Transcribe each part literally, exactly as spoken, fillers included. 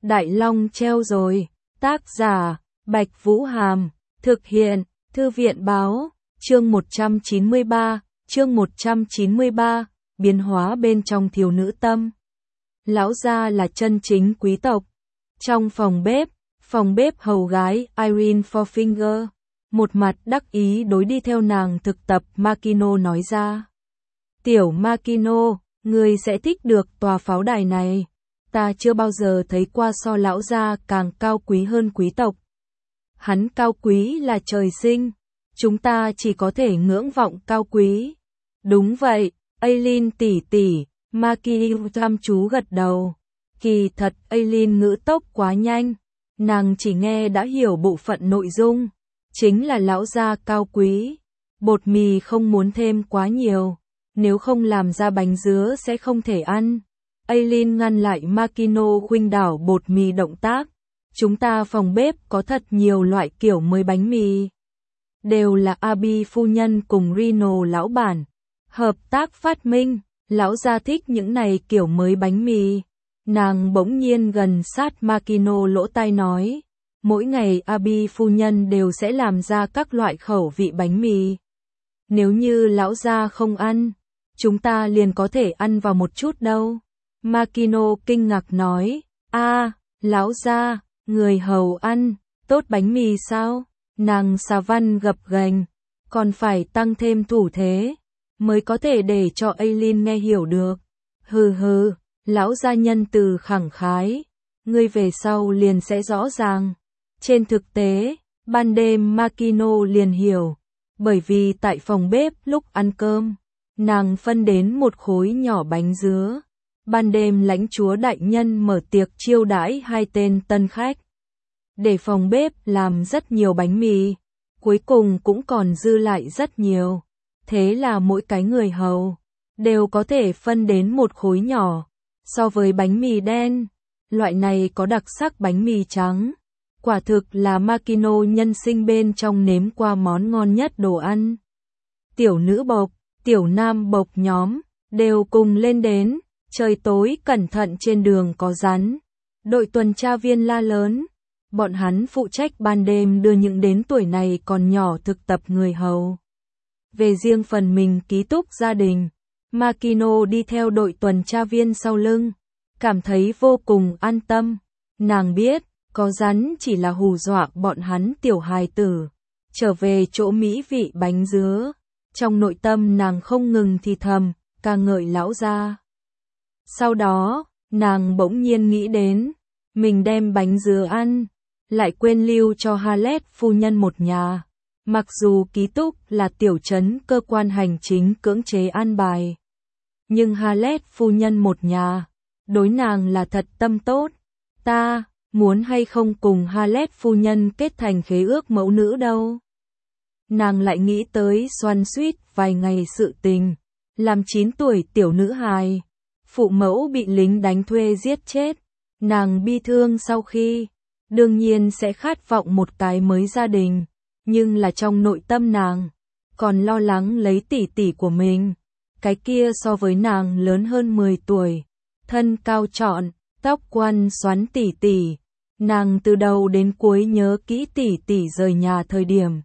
Đại Long treo rồi. Tác giả, Bạch Vũ Hàm. Thực hiện, Thư viện Báo. Chương một trăm chín mươi ba, chương một trăm chín mươi ba, biến hóa bên trong thiếu nữ tâm. Lão gia là chân chính quý tộc. Trong phòng bếp, phòng bếp hầu gái Irene Fourfinger, một mặt đắc ý đối đi theo nàng thực tập Makino nói ra. Tiểu Makino, ngươi sẽ thích được tòa pháo đài này. Ta chưa bao giờ thấy qua so lão gia càng cao quý hơn quý tộc. Hắn cao quý là trời sinh. Chúng ta chỉ có thể ngưỡng vọng cao quý. Đúng vậy, Aileen tỷ tỷ, Makino chăm chú gật đầu. Kỳ thật Aileen ngữ tốc quá nhanh, nàng chỉ nghe đã hiểu bộ phận nội dung, chính là lão gia cao quý. Bột mì không muốn thêm quá nhiều, nếu không làm ra bánh dứa sẽ không thể ăn. Aileen ngăn lại Makino khuynh đảo bột mì động tác. Chúng ta phòng bếp có thật nhiều loại kiểu mới bánh mì. Đều là Abby phu nhân cùng Reno lão bản. Hợp tác phát minh, lão gia thích những này kiểu mới bánh mì. Nàng bỗng nhiên gần sát Makino lỗ tai nói. Mỗi ngày Abby phu nhân đều sẽ làm ra các loại khẩu vị bánh mì. Nếu như lão gia không ăn, chúng ta liền có thể ăn vào một chút đâu. Makino kinh ngạc nói. A, lão gia, người hầu ăn, tốt bánh mì sao? Nàng xà văn gập ghềnh, còn phải tăng thêm thủ thế, mới có thể để cho Aileen nghe hiểu được. Hừ hừ, lão gia nhân từ khẳng khái, ngươi về sau liền sẽ rõ ràng. Trên thực tế, ban đêm Makino liền hiểu, bởi vì tại phòng bếp lúc ăn cơm, nàng phân đến một khối nhỏ bánh dứa. Ban đêm lãnh chúa đại nhân mở tiệc chiêu đãi hai tên tân khách. Để phòng bếp làm rất nhiều bánh mì, cuối cùng cũng còn dư lại rất nhiều. Thế là mỗi cái người hầu đều có thể phân đến một khối nhỏ. So với bánh mì đen, loại này có đặc sắc bánh mì trắng. Quả thực là Makino nhân sinh bên trong nếm qua món ngon nhất đồ ăn. Tiểu nữ bộc, tiểu nam bộc nhóm đều cùng lên đến. Trời tối cẩn thận trên đường có rắn. Đội tuần tra viên la lớn. Bọn hắn phụ trách ban đêm đưa những đến tuổi này còn nhỏ thực tập người hầu. Về riêng phần mình ký túc gia đình, Makino đi theo đội tuần tra viên sau lưng, cảm thấy vô cùng an tâm. Nàng biết, có rắn chỉ là hù dọa bọn hắn tiểu hài tử. Trở về chỗ mỹ vị bánh dứa, trong nội tâm nàng không ngừng thì thầm, ca ngợi lão gia. Sau đó, nàng bỗng nhiên nghĩ đến, mình đem bánh dứa ăn, lại quên lưu cho Halet phu nhân một nhà. Mặc dù ký túc là tiểu trấn cơ quan hành chính cưỡng chế an bài, nhưng Halet phu nhân một nhà, đối nàng là thật tâm tốt. Ta, muốn hay không cùng Halet phu nhân kết thành khế ước mẫu nữ đâu. Nàng lại nghĩ tới xoan xuýt vài ngày sự tình, làm chín tuổi tiểu nữ hài. Phụ mẫu bị lính đánh thuê giết chết, nàng bi thương sau khi, đương nhiên sẽ khát vọng một cái mới gia đình, nhưng là trong nội tâm nàng, còn lo lắng lấy tỷ tỷ của mình, cái kia so với nàng lớn hơn mười tuổi, thân cao trọn, tóc quăn xoắn tỷ tỷ, nàng từ đầu đến cuối nhớ kỹ tỷ tỷ rời nhà thời điểm.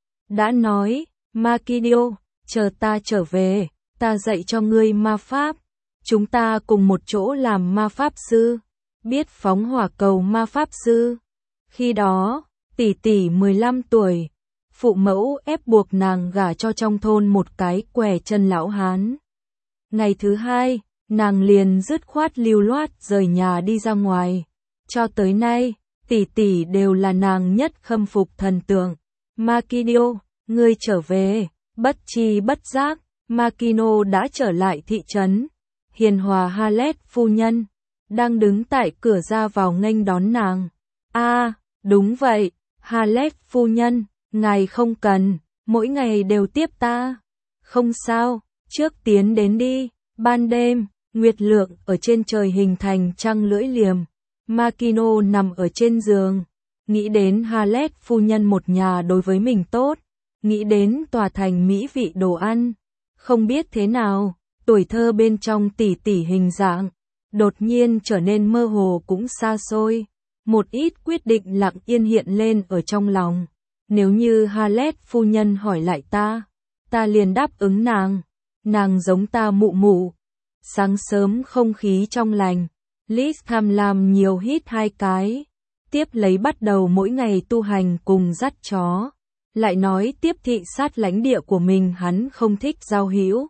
Đã nói, Makino, chờ ta trở về, ta dạy cho ngươi ma pháp. Chúng ta cùng một chỗ làm ma pháp sư, biết phóng hỏa cầu ma pháp sư. Khi đó, tỷ tỷ mười lăm tuổi, phụ mẫu ép buộc nàng gả cho trong thôn một cái què chân lão hán. Ngày thứ hai, nàng liền dứt khoát lưu loát rời nhà đi ra ngoài. Cho tới nay, tỷ tỷ đều là nàng nhất khâm phục thần tượng. Makino, ngươi trở về, bất chi bất giác, Makino đã trở lại thị trấn. Hiền hòa Halet phu nhân đang đứng tại cửa ra vào nghênh đón nàng. A, à, đúng vậy, Halet phu nhân, ngài không cần, mỗi ngày đều tiếp ta. Không sao, trước tiến đến đi. Ban đêm, nguyệt lượng ở trên trời hình thành trăng lưỡi liềm. Makino nằm ở trên giường, nghĩ đến Halet phu nhân một nhà đối với mình tốt, nghĩ đến tòa thành mỹ vị đồ ăn, không biết thế nào. Tuổi thơ bên trong tỷ tỷ hình dạng, đột nhiên trở nên mơ hồ cũng xa xôi. Một ít quyết định lặng yên hiện lên ở trong lòng. Nếu như Halet phu nhân hỏi lại ta, ta liền đáp ứng nàng. Nàng giống ta mụ mụ. Sáng sớm không khí trong lành, Liz tham lam nhiều hít hai cái. Tiếp lấy bắt đầu mỗi ngày tu hành cùng dắt chó. Lại nói tiếp thị sát lãnh địa của mình hắn không thích giao hữu.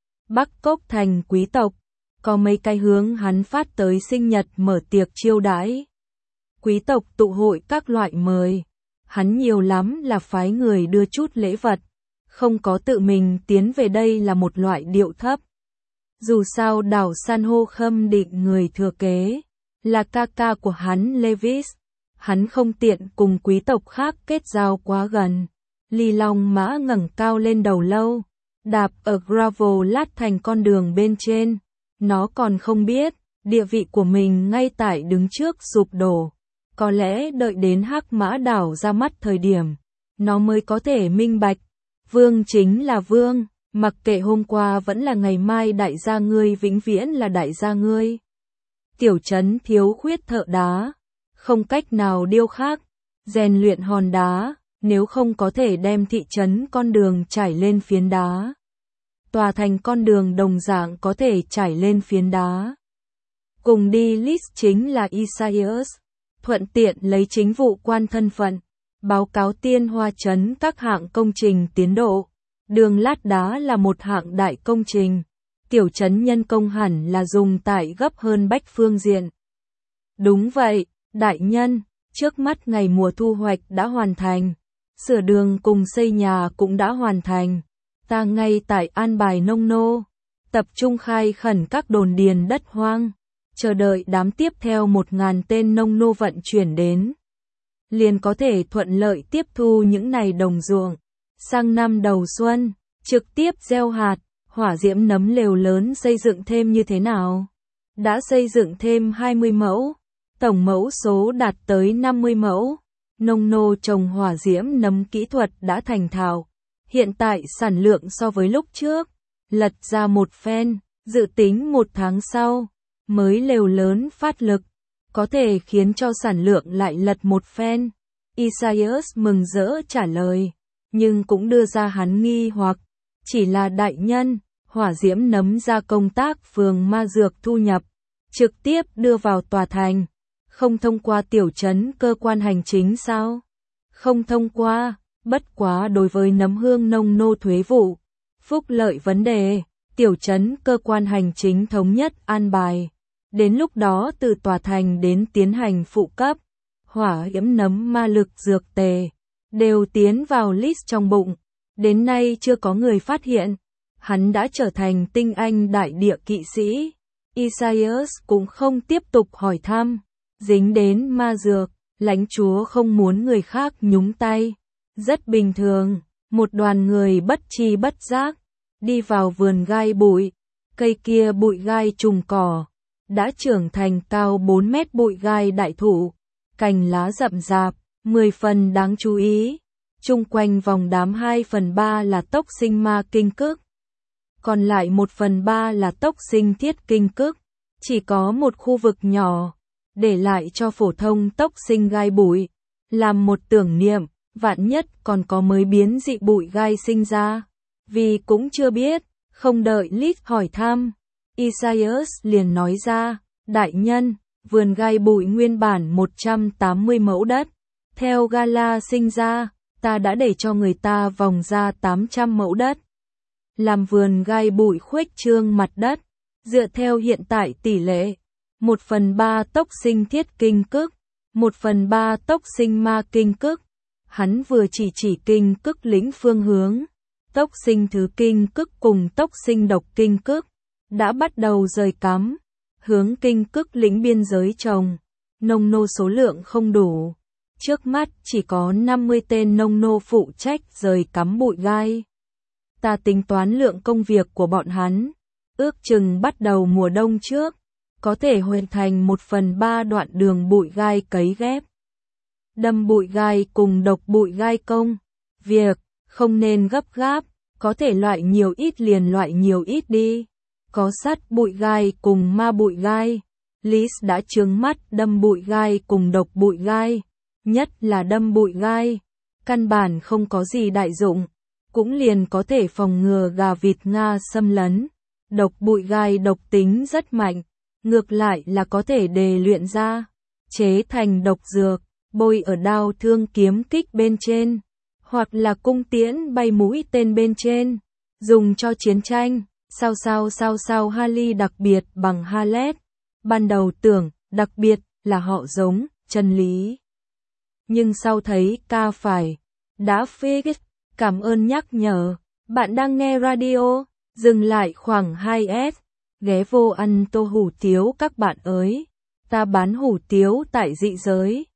Bắc Cốc thành quý tộc, có mấy cái hướng hắn phát tới sinh nhật mở tiệc chiêu đãi. Quý tộc tụ hội các loại mời, hắn nhiều lắm là phái người đưa chút lễ vật, không có tự mình tiến về đây là một loại điệu thấp. Dù sao đảo san hô khâm định người thừa kế, là ca ca của hắn Levis, hắn không tiện cùng quý tộc khác kết giao quá gần. Ly Long mã ngẩng cao lên đầu lâu, đạp ở gravel lát thành con đường bên trên, nó còn không biết, địa vị của mình ngay tại đứng trước sụp đổ. Có lẽ đợi đến hắc mã đảo ra mắt thời điểm, nó mới có thể minh bạch. Vương chính là vương, mặc kệ hôm qua vẫn là ngày mai đại gia ngươi vĩnh viễn là đại gia ngươi. Tiểu trấn thiếu khuyết thợ đá, không cách nào điêu khắc, rèn luyện hòn đá, nếu không có thể đem thị trấn con đường trải lên phiến đá. Tòa thành con đường đồng dạng có thể trải lên phiến đá. Cùng đi list chính là Isaias, thuận tiện lấy chính vụ quan thân phận, báo cáo tiên hoa trấn các hạng công trình tiến độ. Đường lát đá là một hạng đại công trình, tiểu trấn nhân công hẳn là dùng tại gấp hơn bách phương diện. Đúng vậy, đại nhân, trước mắt ngày mùa thu hoạch đã hoàn thành, sửa đường cùng xây nhà cũng đã hoàn thành. Ta ngay tại an bài nông nô, tập trung khai khẩn các đồn điền đất hoang, chờ đợi đám tiếp theo một ngàn tên nông nô vận chuyển đến. Liền có thể thuận lợi tiếp thu những này đồng ruộng. Sang năm đầu xuân, trực tiếp gieo hạt, hỏa diễm nấm lều lớn xây dựng thêm như thế nào? Đã xây dựng thêm hai mươi mẫu, tổng mẫu số đạt tới năm mươi mẫu. Nông nô trồng hỏa diễm nấm kỹ thuật đã thành thạo. Hiện tại sản lượng so với lúc trước, lật ra một phen, dự tính một tháng sau, mới lều lớn phát lực, có thể khiến cho sản lượng lại lật một phen. Isaias mừng rỡ trả lời, nhưng cũng đưa ra hắn nghi hoặc, chỉ là đại nhân, hỏa diễm nấm ra công tác phường ma dược thu nhập, trực tiếp đưa vào tòa thành, không thông qua tiểu trấn cơ quan hành chính sao? Không thông qua. Bất quá đối với nấm hương nông nô thuế vụ, phúc lợi vấn đề, tiểu trấn cơ quan hành chính thống nhất an bài. Đến lúc đó từ tòa thành đến tiến hành phụ cấp, hỏa diễm nấm ma lực dược tề, đều tiến vào list trong bụng. Đến nay chưa có người phát hiện, hắn đã trở thành tinh anh đại địa kỵ sĩ. Isaias cũng không tiếp tục hỏi thăm, dính đến ma dược, lãnh chúa không muốn người khác nhúng tay. Rất bình thường, một đoàn người bất tri bất giác, đi vào vườn gai bụi, cây kia bụi gai trùng cỏ, đã trưởng thành cao bốn mét bụi gai đại thụ, cành lá rậm rạp, mười phần đáng chú ý, chung quanh vòng đám hai phần ba là tốc sinh ma kinh cức, còn lại một phần ba là tốc sinh thiết kinh cức, chỉ có một khu vực nhỏ, để lại cho phổ thông tốc sinh gai bụi, làm một tưởng niệm. Vạn nhất còn có mới biến dị bụi gai sinh ra, vì cũng chưa biết, không đợi Lít hỏi thăm, Isaias liền nói ra, đại nhân, vườn gai bụi nguyên bản một trăm tám mươi mẫu đất, theo Gala sinh ra, ta đã để cho người ta vòng ra tám trăm mẫu đất. Làm vườn gai bụi khuếch trương mặt đất, dựa theo hiện tại tỷ lệ, một phần ba tốc sinh thiết kinh cức, một phần ba tốc sinh ma kinh cức. Hắn vừa chỉ chỉ kinh cức lĩnh phương hướng, tốc sinh thứ kinh cức cùng tốc sinh độc kinh cức, đã bắt đầu rời cắm, hướng kinh cức lĩnh biên giới trồng, nông nô số lượng không đủ, trước mắt chỉ có năm mươi tên nông nô phụ trách rời cắm bụi gai. Ta tính toán lượng công việc của bọn hắn, ước chừng bắt đầu mùa đông trước, có thể hoàn thành một phần ba đoạn đường bụi gai cấy ghép. Đâm bụi gai cùng độc bụi gai công, việc không nên gấp gáp, có thể loại nhiều ít liền loại nhiều ít đi. có sắt bụi gai cùng ma bụi gai. Liz đã trướng mắt đâm bụi gai cùng độc bụi gai, nhất là đâm bụi gai, căn bản không có gì đại dụng, cũng liền có thể phòng ngừa gà vịt Nga xâm lấn. Độc bụi gai độc tính rất mạnh, ngược lại là có thể đề luyện ra, chế thành độc dược, bôi ở đao thương kiếm kích bên trên, hoặc là cung tiễn bay mũi tên bên trên, dùng cho chiến tranh. Sao sao sao sao Harley đặc biệt bằng Harlet. Ban đầu tưởng, đặc biệt là họ giống, chân lý. Nhưng sau thấy ca phải, đã fix, cảm ơn nhắc nhở. Bạn đang nghe radio, dừng lại khoảng hai s, ghé vô ăn tô hủ tiếu các bạn ơi. Ta bán hủ tiếu tại dị giới.